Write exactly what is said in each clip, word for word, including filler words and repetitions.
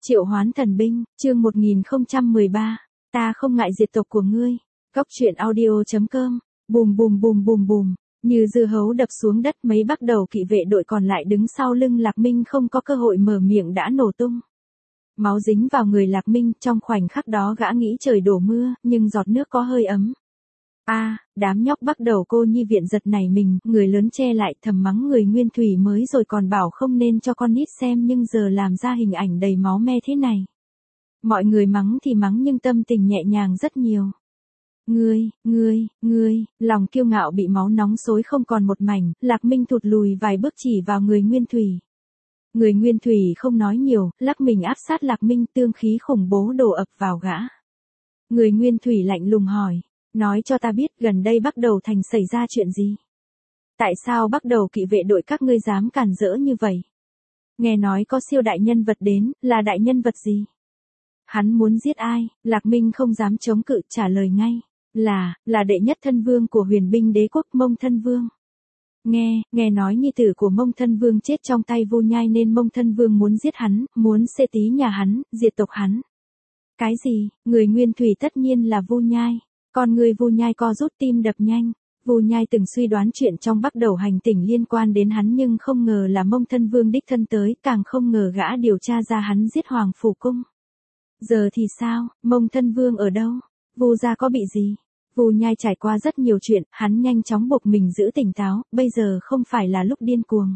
Triệu Hoán Thần Binh, chương một nghìn không trăm mười ba, ta không ngại diệt tộc của ngươi. Góc truyện audio chấm com, bùm bùm bùm bùm bùm, như dưa hấu đập xuống đất, mấy bắt đầu kỵ vệ đội còn lại đứng sau lưng Lạc Minh không có cơ hội mở miệng đã nổ tung. Máu dính vào người Lạc Minh, trong khoảnh khắc đó gã nghĩ trời đổ mưa, nhưng giọt nước có hơi ấm. A, à, đám nhóc bắt đầu cô nhi viện giật nảy mình, người lớn che lại thầm mắng người Nguyên Thủy mới rồi còn bảo không nên cho con nít xem, nhưng giờ làm ra hình ảnh đầy máu me thế này. Mọi người mắng thì mắng nhưng tâm tình nhẹ nhàng rất nhiều. Ngươi, ngươi, ngươi, lòng kiêu ngạo bị máu nóng xối không còn một mảnh, Lạc Minh thụt lùi vài bước chỉ vào người Nguyên Thủy. Người Nguyên Thủy không nói nhiều, lắc mình áp sát Lạc Minh, tương khí khủng bố đổ ập vào gã. Người Nguyên Thủy lạnh lùng hỏi. Nói cho ta biết gần đây Bắc Đầu Thành xảy ra chuyện gì? Tại sao Bắc Đầu kỵ vệ đội các ngươi dám cản rỡ như vậy? Nghe nói có siêu đại nhân vật đến, là đại nhân vật gì? Hắn muốn giết ai? Lạc Minh không dám chống cự, trả lời ngay. Là, là đệ nhất thân vương của huyền binh đế quốc, Mông Thân Vương. Nghe, nghe nói nhi tử của Mông Thân Vương chết trong tay Vu Nhai nên Mông Thân Vương muốn giết hắn, muốn xê tí nhà hắn, diệt tộc hắn. Cái gì? Người Nguyên Thủy tất nhiên là Vu Nhai. Con người Vu Nhai co rút, tim đập nhanh. Vu Nhai từng suy đoán chuyện trong Bắc Đầu hành tỉnh liên quan đến hắn, nhưng không ngờ là Mông Thân Vương đích thân tới, càng không ngờ gã điều tra ra hắn giết Hoàng Phủ Cung. Giờ thì sao? Mông Thân Vương ở đâu? Vu gia có bị gì? Vu Nhai trải qua rất nhiều chuyện, hắn nhanh chóng buộc mình giữ tỉnh táo, bây giờ không phải là lúc điên cuồng.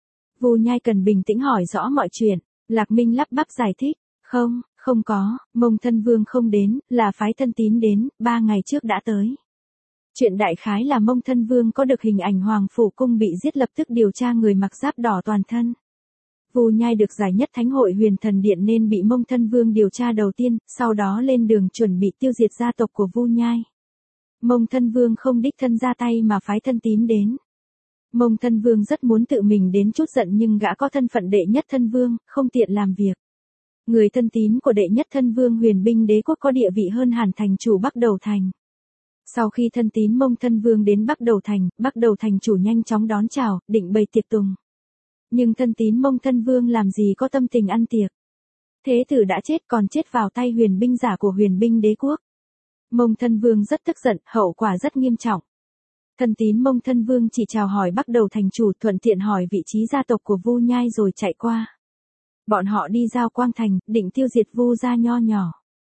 Vu Nhai cần bình tĩnh hỏi rõ mọi chuyện. Lạc Minh lắp bắp giải thích. Không, không có, Mông Thân Vương không đến, là phái Thân Tín đến, ba ngày trước đã tới. Chuyện đại khái là Mông Thân Vương có được hình ảnh Hoàng Phủ Cung bị giết, lập tức điều tra người mặc giáp đỏ toàn thân. Vu Nhai được giải nhất Thánh hội Huyền Thần Điện nên bị Mông Thân Vương điều tra đầu tiên, sau đó lên đường chuẩn bị tiêu diệt gia tộc của Vu Nhai. Mông Thân Vương không đích thân ra tay mà phái Thân Tín đến. Mông Thân Vương rất muốn tự mình đến chút giận, nhưng gã có thân phận đệ nhất thân vương, không tiện làm việc. Người thân tín của đệ nhất thân vương huyền binh đế quốc có địa vị hơn hẳn thành chủ Bắc Đầu Thành. Sau khi thân tín Mông Thân Vương đến Bắc Đầu Thành, Bắc Đầu Thành chủ nhanh chóng đón chào, định bày tiệc tùng. Nhưng thân tín Mông Thân Vương làm gì có tâm tình ăn tiệc. Thế tử đã chết, còn chết vào tay huyền binh giả của huyền binh đế quốc. Mông Thân Vương rất tức giận, hậu quả rất nghiêm trọng. Thân tín Mông Thân Vương chỉ chào hỏi Bắc Đầu Thành chủ, thuận tiện hỏi vị trí gia tộc của Vu Nhai rồi chạy qua. Bọn họ đi Giao Quang Thành, định tiêu diệt Vu gia nho nhỏ.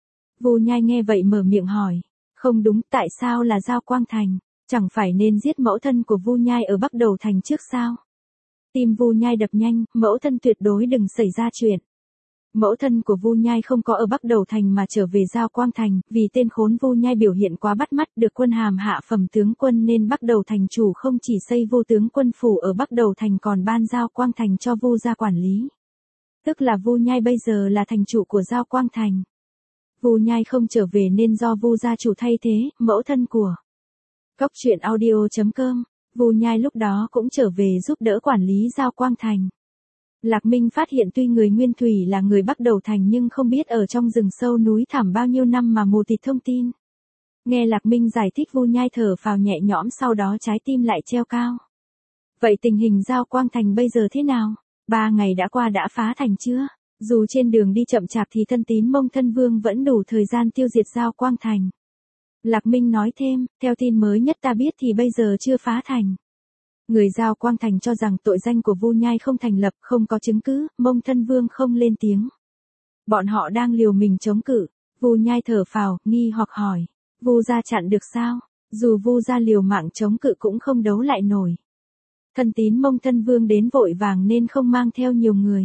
Vu Nhai nghe vậy mở miệng hỏi. Không đúng, tại sao là Giao Quang Thành? Chẳng phải nên giết mẫu thân của Vu Nhai ở Bắc Đầu Thành trước sao? Tim Vu Nhai đập nhanh, mẫu thân tuyệt đối đừng xảy ra chuyện. Mẫu thân của Vu Nhai không có ở Bắc Đầu Thành mà trở về Giao Quang Thành, vì tên khốn Vu Nhai biểu hiện quá bắt mắt, được quân hàm hạ phẩm tướng quân nên Bắc Đầu Thành chủ không chỉ xây Vu tướng quân phủ ở Bắc Đầu Thành còn ban Giao Quang Thành cho Vu gia quản lý. Tức là Vu Nhai bây giờ là thành chủ của Giao Quang Thành. Vu Nhai không trở về nên do Vu gia chủ thay thế, mẫu thân của. Góc truyện audio chấm com, Vu Nhai lúc đó cũng trở về giúp đỡ quản lý Giao Quang Thành. Lạc Minh phát hiện tuy người Nguyên Thủy là người Bắc Đầu Thành nhưng không biết ở trong rừng sâu núi thẳm bao nhiêu năm mà mù tịt thông tin. Nghe Lạc Minh giải thích, Vu Nhai thở phào nhẹ nhõm, sau đó trái tim lại treo cao. Vậy tình hình Giao Quang Thành bây giờ thế nào? Ba ngày đã qua đã phá thành chưa? Dù trên đường đi chậm chạp thì thân tín Mông Thân Vương vẫn đủ thời gian tiêu diệt Giao Quang Thành. Lạc Minh nói thêm, theo tin mới nhất ta biết thì bây giờ chưa phá thành. Người Giao Quang Thành cho rằng tội danh của Vu Nhai không thành lập, không có chứng cứ, Mông Thân Vương không lên tiếng. Bọn họ đang liều mình chống cự. Vu Nhai thở phào, nghi hoặc hỏi. Vu gia chặn được sao? Dù Vu gia liều mạng chống cự cũng không đấu lại nổi. Thân tín Mông Thân Vương đến vội vàng nên không mang theo nhiều người.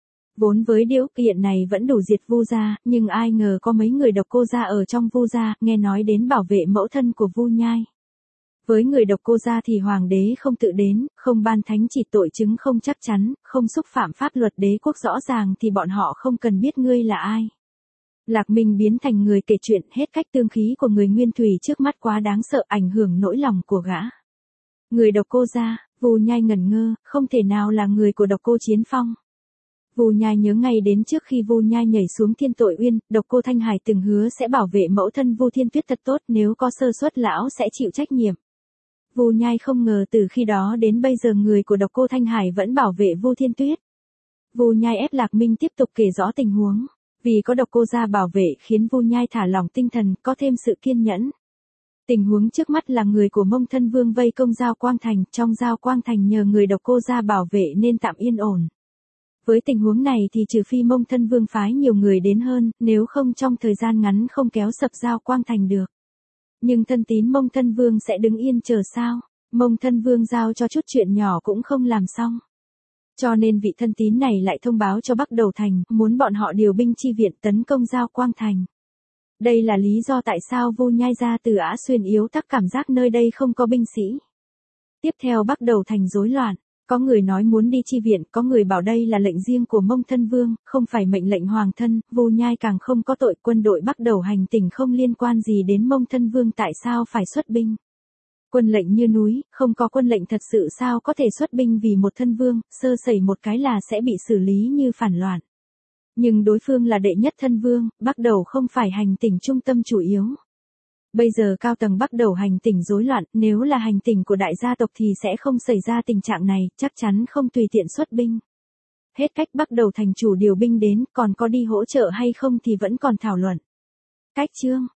Vốn với điều kiện này vẫn đủ diệt Vu gia, nhưng ai ngờ có mấy người độc cô gia ở trong Vu gia, nghe nói đến bảo vệ mẫu thân của Vu Nhai. Với người độc cô gia thì hoàng đế không tự đến, không ban thánh chỉ, tội chứng không chắc chắn, không xúc phạm pháp luật đế quốc rõ ràng thì bọn họ không cần biết ngươi là ai. Lạc Minh biến thành người kể chuyện, hết cách tương khí của người Nguyên Thủy trước mắt quá đáng sợ, ảnh hưởng nỗi lòng của gã. Người độc cô gia, Vu Nhai ngẩn ngơ, không thể nào là người của độc cô Chiến Phong. Vu Nhai nhớ ngay đến trước khi Vu Nhai nhảy xuống Thiên Tội Uyên, độc cô Thanh Hải từng hứa sẽ bảo vệ mẫu thân Vu Thiên Tuyết thật tốt, nếu có sơ suất lão sẽ chịu trách nhiệm. Vu Nhai không ngờ từ khi đó đến bây giờ người của độc cô Thanh Hải vẫn bảo vệ Vu Thiên Tuyết. Vu Nhai ép Lạc Minh tiếp tục kể rõ tình huống. Vì có độc cô gia bảo vệ khiến Vu Nhai thả lỏng tinh thần, có thêm sự kiên nhẫn. Tình huống trước mắt là người của Mông Thân Vương vây công Giao Quang Thành, trong Giao Quang Thành nhờ người độc cô gia bảo vệ nên tạm yên ổn. Với tình huống này thì trừ phi Mông Thân Vương phái nhiều người đến hơn, nếu không trong thời gian ngắn không kéo sập Giao Quang Thành được. Nhưng thân tín Mông Thân Vương sẽ đứng yên chờ sao? Mông Thân Vương giao cho chút chuyện nhỏ cũng không làm xong. Cho nên vị thân tín này lại thông báo cho Bắc Đầu Thành, muốn bọn họ điều binh chi viện tấn công Giao Quang Thành. Đây là lý do tại sao Vu Nhai gia từ Ả Xuyên yếu tắc cảm giác nơi đây không có binh sĩ. Tiếp theo Bắc Đầu Thành rối loạn, có người nói muốn đi chi viện, có người bảo đây là lệnh riêng của Mông Thân Vương, không phải mệnh lệnh hoàng thân, Vu Nhai càng không có tội, quân đội Bắc Đầu hành tỉnh không liên quan gì đến Mông Thân Vương, tại sao phải xuất binh? Quân lệnh như núi, không có quân lệnh thật sự sao có thể xuất binh vì một thân vương, sơ sẩy một cái là sẽ bị xử lý như phản loạn. Nhưng đối phương là đệ nhất thân vương, Bắc Đầu không phải hành tỉnh trung tâm chủ yếu. Bây giờ cao tầng Bắc Đầu hành tỉnh rối loạn, nếu là hành tỉnh của đại gia tộc thì sẽ không xảy ra tình trạng này, chắc chắn không tùy tiện xuất binh. Hết cách Bắc Đầu thành chủ điều binh đến, còn có đi hỗ trợ hay không thì vẫn còn thảo luận. Cách chương